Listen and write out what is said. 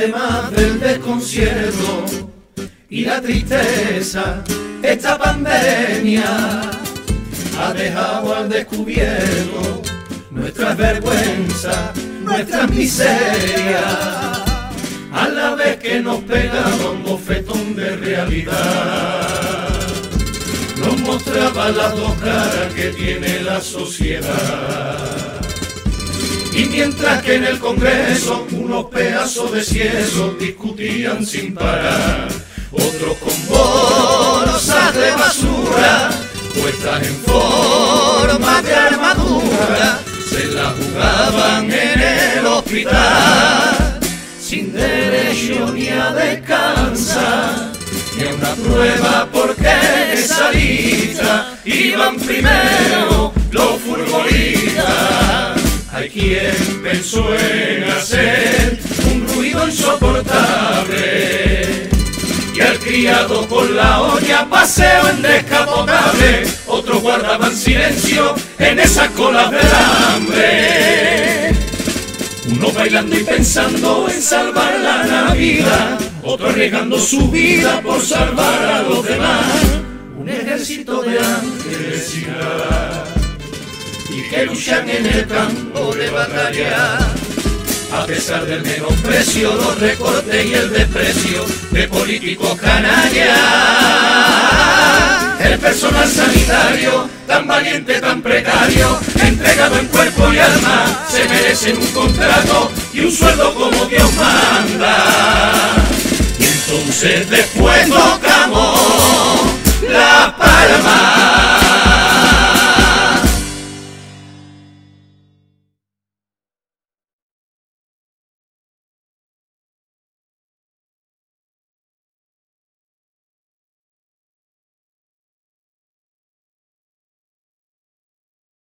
además del desconcierto y la tristeza, esta pandemia ha dejado al descubierto nuestras vergüenzas, nuestras miserias, a la vez que nos pegaba un bofetón de realidad. Nos mostraba las dos caras que tiene la sociedad. Y mientras que en el Congreso unos pedazos de cieso discutían sin parar, otros con bolsas de basura puestas en forma de armadura se la jugaban en el hospital, sin derecho ni a descansar, ni a una prueba porque en esa lista iban primero los futbolistas. Hay quien pensó en hacer un ruido insoportable y al criado con la olla paseo en descapotable. Otros guardaban silencio en esas colas del hambre. Unos bailando y pensando en salvar la Navidad, otros arriesgando su vida por salvar a los demás. Un ejército de ángeles sin nada y que luchan en el campo de batalla. A pesar del menosprecio, los recortes y el desprecio de políticos canallas, el personal sanitario, tan valiente, tan precario, entregado en cuerpo y alma, se merecen un contrato y un sueldo como Dios manda. Y entonces después toca